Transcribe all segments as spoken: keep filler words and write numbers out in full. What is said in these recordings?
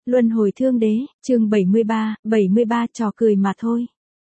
Luân hồi thương đế, chương bảy mươi ba, bảy mươi ba trò cười mà thôi.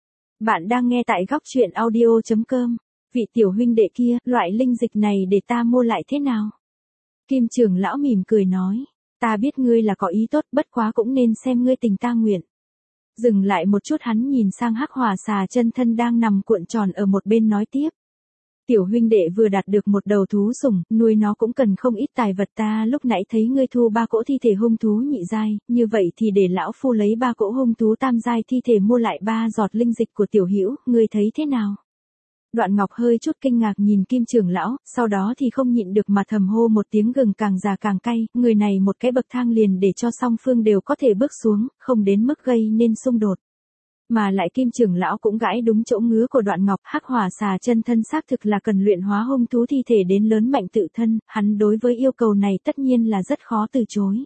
Bạn đang nghe tại góc truyện audio chấm com. Vị tiểu huynh đệ kia, loại linh dịch này để ta mua lại thế nào? Kim trưởng lão mỉm cười nói, ta biết ngươi là có ý tốt, bất quá cũng nên xem ngươi tình ta nguyện. Dừng lại một chút, hắn nhìn sang Hắc Hỏa Xà chân thân đang nằm cuộn tròn ở một bên nói tiếp. Tiểu huynh đệ vừa đạt được một đầu thú sủng, nuôi nó cũng cần không ít tài vật, ta lúc nãy thấy ngươi thu ba cỗ thi thể hung thú nhị giai, như vậy thì để lão phu lấy ba cỗ hung thú tam giai thi thể mua lại ba giọt linh dịch của tiểu hữu, ngươi thấy thế nào? Đoạn Ngọc hơi chút kinh ngạc nhìn Kim trưởng lão, sau đó thì không nhịn được mà thầm hô một tiếng, gừng càng già càng cay, người này một cái bậc thang liền để cho song phương đều có thể bước xuống, không đến mức gây nên xung đột. Mà lại Kim trưởng lão cũng gãi đúng chỗ ngứa của Đoạn Ngọc. Hắc Hỏa Xà chân thân xác thực là cần luyện hóa hung thú thi thể đến lớn mạnh tự thân, hắn đối với yêu cầu này tất nhiên là rất khó từ chối.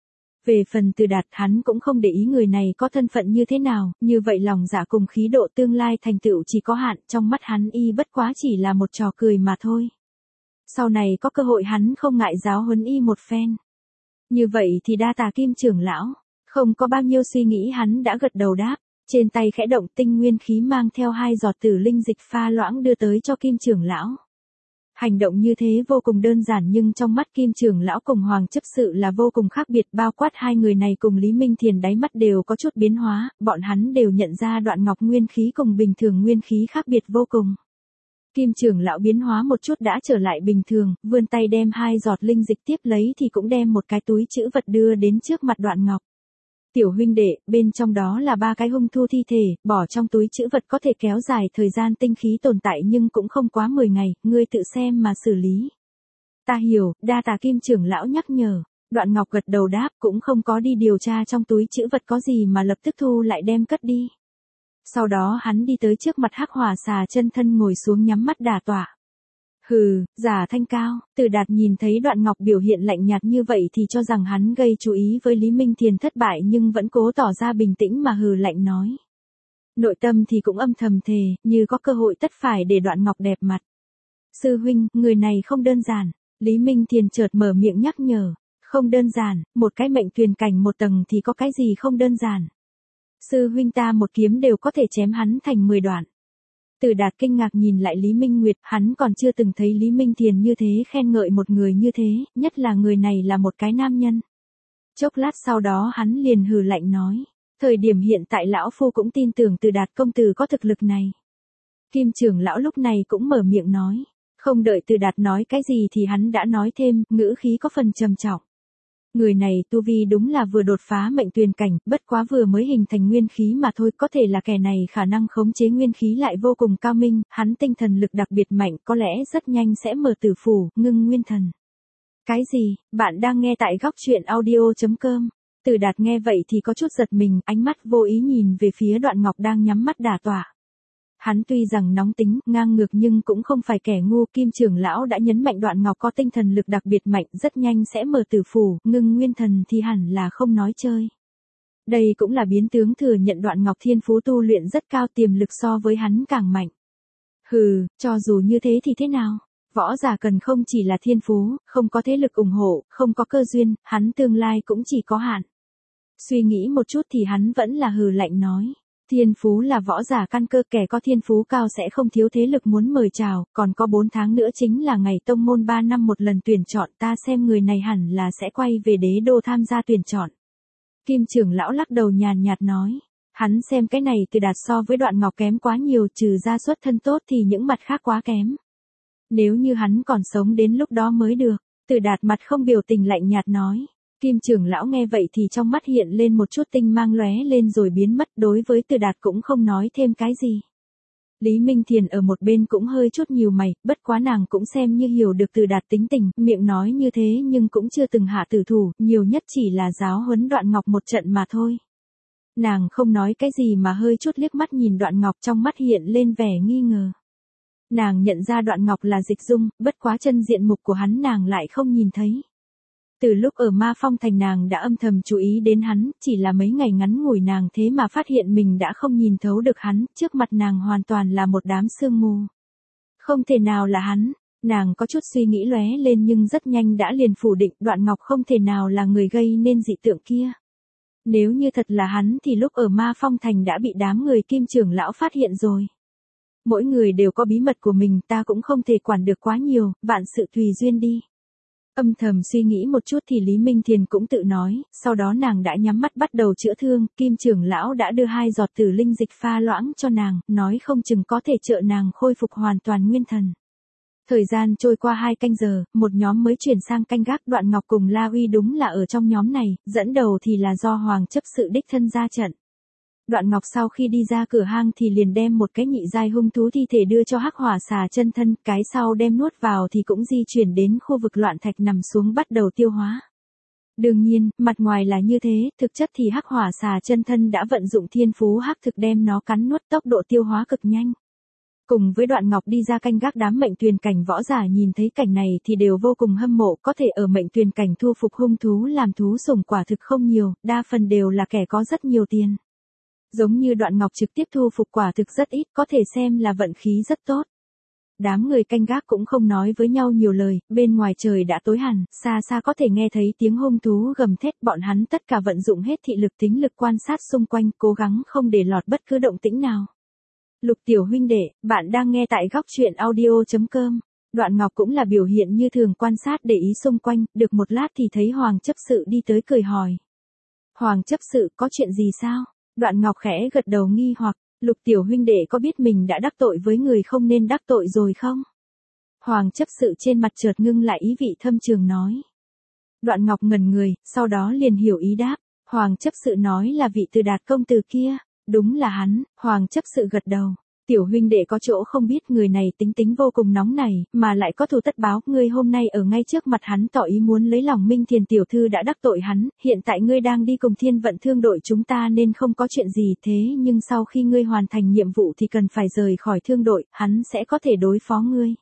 Về phần Từ Đạt, hắn cũng không để ý người này có thân phận như thế nào, như vậy lòng dạ cùng khí độ tương lai thành tựu chỉ có hạn, trong mắt hắn y bất quá chỉ là một trò cười mà thôi. Sau này có cơ hội hắn không ngại giáo huấn y một phen. Như vậy thì đa tạ Kim trưởng lão, không có bao nhiêu suy nghĩ hắn đã gật đầu đáp. Trên tay khẽ động, tinh nguyên khí mang theo hai giọt tử linh dịch pha loãng đưa tới cho Kim trưởng lão. Hành động như thế vô cùng đơn giản nhưng trong mắt Kim trưởng lão cùng Hoàng chấp sự là vô cùng khác biệt, bao quát hai người này cùng Lý Minh Thiền đáy mắt đều có chút biến hóa, bọn hắn đều nhận ra Đoạn Ngọc nguyên khí cùng bình thường nguyên khí khác biệt vô cùng. Kim trưởng lão biến hóa một chút đã trở lại bình thường, vươn tay đem hai giọt linh dịch tiếp lấy thì cũng đem một cái túi trữ vật đưa đến trước mặt Đoạn Ngọc. Tiểu huynh đệ, bên trong đó là ba cái hung thú thi thể, bỏ trong túi trữ vật có thể kéo dài thời gian tinh khí tồn tại nhưng cũng không quá mười ngày, ngươi tự xem mà xử lý. Ta hiểu, đa tạ Kim trưởng lão nhắc nhở. Đoạn Ngọc gật đầu đáp, cũng không có đi điều tra trong túi trữ vật có gì mà lập tức thu lại đem cất đi. Sau đó hắn đi tới trước mặt Hắc Hỏa Xà chân thân ngồi xuống nhắm mắt đả tọa. Hừ, giả thanh cao. Từ Đạt nhìn thấy Đoạn Ngọc biểu hiện lạnh nhạt như vậy thì cho rằng hắn gây chú ý với Lý Minh Thiền thất bại nhưng vẫn cố tỏ ra bình tĩnh mà hừ lạnh nói. Nội tâm thì cũng âm thầm thề, như có cơ hội tất phải để Đoạn Ngọc đẹp mặt. Sư huynh, người này không đơn giản. Lý Minh Thiền chợt mở miệng nhắc nhở. Không đơn giản, một cái mệnh tuyền cảnh một tầng thì có cái gì không đơn giản. Sư huynh ta một kiếm đều có thể chém hắn thành mười đoạn. Từ Đạt kinh ngạc nhìn lại Lý Minh Nguyệt, hắn còn chưa từng thấy Lý Minh Thiền như thế khen ngợi một người như thế, nhất là người này là một cái nam nhân. Chốc lát sau đó hắn liền hừ lạnh nói, thời điểm hiện tại lão phu cũng tin tưởng Từ Đạt công tử có thực lực này. Kim trưởng lão lúc này cũng mở miệng nói, không đợi Từ Đạt nói cái gì thì hắn đã nói thêm, ngữ khí có phần trầm trọng. Người này tu vi đúng là vừa đột phá mệnh tuyền cảnh, bất quá vừa mới hình thành nguyên khí mà thôi, có thể là kẻ này khả năng khống chế nguyên khí lại vô cùng cao minh, hắn tinh thần lực đặc biệt mạnh, có lẽ rất nhanh sẽ mở tử phủ, ngưng nguyên thần. Cái gì, bạn đang nghe tại góc truyện audio chấm com. Từ Đạt nghe vậy thì có chút giật mình, ánh mắt vô ý nhìn về phía Đoạn Ngọc đang nhắm mắt đả tọa. Hắn tuy rằng nóng tính, ngang ngược nhưng cũng không phải kẻ ngu. Kim trưởng lão đã nhấn mạnh Đoạn Ngọc có tinh thần lực đặc biệt mạnh, rất nhanh sẽ mở tử phủ, ngưng nguyên thần thì hẳn là không nói chơi. Đây cũng là biến tướng thừa nhận Đoạn Ngọc thiên phú tu luyện rất cao, tiềm lực so với hắn càng mạnh. Hừ, cho dù như thế thì thế nào? Võ giả cần không chỉ là thiên phú, không có thế lực ủng hộ, không có cơ duyên, hắn tương lai cũng chỉ có hạn. Suy nghĩ một chút thì hắn vẫn là hừ lạnh nói. Thiên phú là võ giả căn cơ, kẻ có thiên phú cao sẽ không thiếu thế lực muốn mời chào, còn có bốn tháng nữa chính là ngày tông môn ba năm một lần tuyển chọn, ta xem người này hẳn là sẽ quay về đế đô tham gia tuyển chọn. Kim trưởng lão lắc đầu nhàn nhạt nói, hắn xem cái này Từ Đạt so với Đoạn Ngọc kém quá nhiều, trừ ra xuất thân tốt thì những mặt khác quá kém. Nếu như hắn còn sống đến lúc đó mới được. Từ Đạt mặt không biểu tình lạnh nhạt nói. Kim trưởng lão nghe vậy thì trong mắt hiện lên một chút tinh mang lóe lên rồi biến mất, đối với Từ Đạt cũng không nói thêm cái gì. Lý Minh Thiền ở một bên cũng hơi chút nhíu mày, bất quá nàng cũng xem như hiểu được Từ Đạt tính tình, miệng nói như thế nhưng cũng chưa từng hạ tử thủ, nhiều nhất chỉ là giáo huấn Đoạn Ngọc một trận mà thôi. Nàng không nói cái gì mà hơi chút liếc mắt nhìn Đoạn Ngọc, trong mắt hiện lên vẻ nghi ngờ. Nàng nhận ra Đoạn Ngọc là Dịch Dung, bất quá chân diện mục của hắn nàng lại không nhìn thấy. Từ lúc ở Ma Phong Thành nàng đã âm thầm chú ý đến hắn, chỉ là mấy ngày ngắn ngủi nàng thế mà phát hiện mình đã không nhìn thấu được hắn, trước mặt nàng hoàn toàn là một đám sương mù. Không thể nào là hắn, nàng có chút suy nghĩ lóe lên nhưng rất nhanh đã liền phủ định, Đoạn Ngọc không thể nào là người gây nên dị tượng kia. Nếu như thật là hắn thì lúc ở Ma Phong Thành đã bị đám người Kim trưởng lão phát hiện rồi. Mỗi người đều có bí mật của mình, ta cũng không thể quản được quá nhiều, vạn sự tùy duyên đi. Âm thầm suy nghĩ một chút thì Lý Minh Thiền cũng tự nói, sau đó nàng đã nhắm mắt bắt đầu chữa thương, Kim trưởng lão đã đưa hai giọt tử linh dịch pha loãng cho nàng, nói không chừng có thể trợ nàng khôi phục hoàn toàn nguyên thần. Thời gian trôi qua hai canh giờ, một nhóm mới chuyển sang canh gác. Đoạn Ngọc cùng La Uy đúng là ở trong nhóm này, dẫn đầu thì là do Hoàng chấp sự đích thân ra trận. Đoạn Ngọc sau khi đi ra cửa hang thì liền đem một cái nhị giai hung thú thi thể đưa cho Hắc Hỏa Xà chân thân, cái sau đem nuốt vào thì cũng di chuyển đến khu vực loạn thạch nằm xuống bắt đầu tiêu hóa. Đương nhiên, mặt ngoài là như thế, thực chất thì Hắc Hỏa Xà chân thân đã vận dụng thiên phú hắc thực đem nó cắn nuốt, tốc độ tiêu hóa cực nhanh. Cùng với Đoạn Ngọc đi ra canh gác, đám mệnh tuyền cảnh võ giả nhìn thấy cảnh này thì đều vô cùng hâm mộ, có thể ở mệnh tuyền cảnh thu phục hung thú làm thú sủng quả thực không nhiều, đa phần đều là kẻ có rất nhiều tiền. Giống như Đoạn Ngọc trực tiếp thu phục quả thực rất ít, có thể xem là vận khí rất tốt. Đám người canh gác cũng không nói với nhau nhiều lời, bên ngoài trời đã tối hẳn, xa xa có thể nghe thấy tiếng hung thú gầm thét, bọn hắn tất cả vận dụng hết thị lực tính lực quan sát xung quanh, cố gắng không để lọt bất cứ động tĩnh nào. Lục tiểu huynh đệ, bạn đang nghe tại góc truyện audio chấm com. Đoạn Ngọc cũng là biểu hiện như thường quan sát để ý xung quanh, được một lát thì thấy Hoàng chấp sự đi tới cười hỏi. Hoàng chấp sự, có chuyện gì sao? Đoạn Ngọc khẽ gật đầu nghi hoặc, Lục tiểu huynh đệ có biết mình đã đắc tội với người không nên đắc tội rồi không? Hoàng chấp sự trên mặt chợt ngưng lại ý vị thâm trường nói. Đoạn Ngọc ngẩn người, sau đó liền hiểu ý đáp, Hoàng chấp sự nói là vị Từ Đạt công tử kia. Đúng là hắn. Hoàng chấp sự gật đầu. Tiểu huynh đệ có chỗ không biết, người này tính tính vô cùng nóng này, mà lại có thù tất báo, ngươi hôm nay ở ngay trước mặt hắn tỏ ý muốn lấy lòng Minh Thiền tiểu thư đã đắc tội hắn, hiện tại ngươi đang đi cùng Thiên Vận Thương đội chúng ta nên không có chuyện gì, thế nhưng sau khi ngươi hoàn thành nhiệm vụ thì cần phải rời khỏi thương đội, hắn sẽ có thể đối phó ngươi.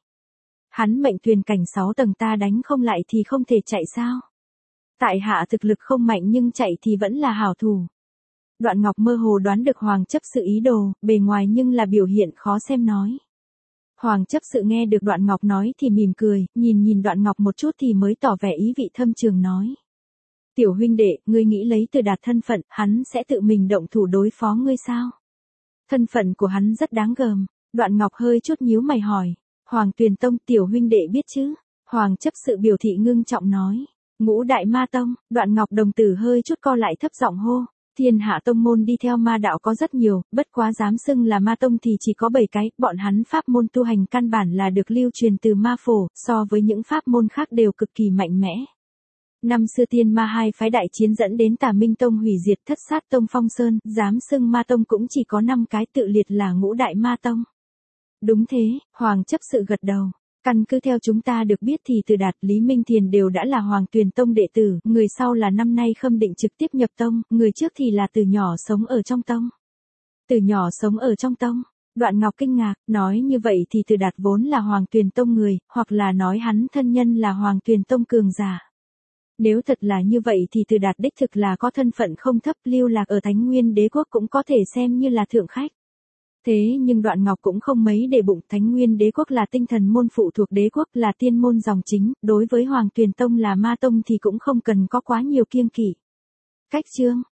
Hắn mệnh tuyền cảnh sáu tầng, ta đánh không lại thì không thể chạy sao? Tại hạ thực lực không mạnh nhưng chạy thì vẫn là hảo thủ. Đoạn Ngọc mơ hồ đoán được Hoàng chấp sự ý đồ, bề ngoài nhưng là biểu hiện khó xem nói. Hoàng chấp sự nghe được Đoạn Ngọc nói thì mỉm cười, nhìn nhìn Đoạn Ngọc một chút thì mới tỏ vẻ ý vị thâm trường nói. Tiểu huynh đệ, ngươi nghĩ lấy Từ Đạt thân phận, hắn sẽ tự mình động thủ đối phó ngươi sao? Thân phận của hắn rất đáng gờm. Đoạn Ngọc hơi chút nhíu mày hỏi. Hoàng Tuyền Tông, tiểu huynh đệ biết chứ? Hoàng chấp sự biểu thị ngưng trọng nói. Ngũ Đại Ma Tông. Đoạn Ngọc đồng tử hơi chút co lại thấp giọng hô. Thiên hạ tông môn đi theo ma đạo có rất nhiều, bất quá dám xưng là ma tông thì chỉ có bảy cái, bọn hắn pháp môn tu hành căn bản là được lưu truyền từ ma phổ, so với những pháp môn khác đều cực kỳ mạnh mẽ. Năm xưa tiên ma hai phái đại chiến dẫn đến Tà Minh Tông hủy diệt, Thất Sát Tông phong sơn, dám xưng ma tông cũng chỉ có năm cái, tự liệt là Ngũ Đại Ma Tông. Đúng thế, Hoàng chấp sự gật đầu. Căn cứ theo chúng ta được biết thì Từ Đạt, Lý Minh Thiền đều đã là Hoàng Tuyền Tông đệ tử, người sau là năm nay Khâm Định trực tiếp nhập tông, người trước thì là từ nhỏ sống ở trong tông. Từ nhỏ sống ở trong tông. Đoạn Ngọc kinh ngạc, nói như vậy thì Từ Đạt vốn là Hoàng Tuyền Tông người, hoặc là nói hắn thân nhân là Hoàng Tuyền Tông cường giả. Nếu thật là như vậy thì Từ Đạt đích thực là có thân phận không thấp, lưu lạc ở Thánh Nguyên Đế quốc cũng có thể xem như là thượng khách. Thế nhưng Đoạn Ngọc cũng không mấy để bụng, Thánh Nguyên Đế quốc là tinh thần môn phụ thuộc đế quốc, là tiên môn dòng chính, đối với Hoàng Tuyền Tông là ma tông thì cũng không cần có quá nhiều kiêng kỵ. Cách chương,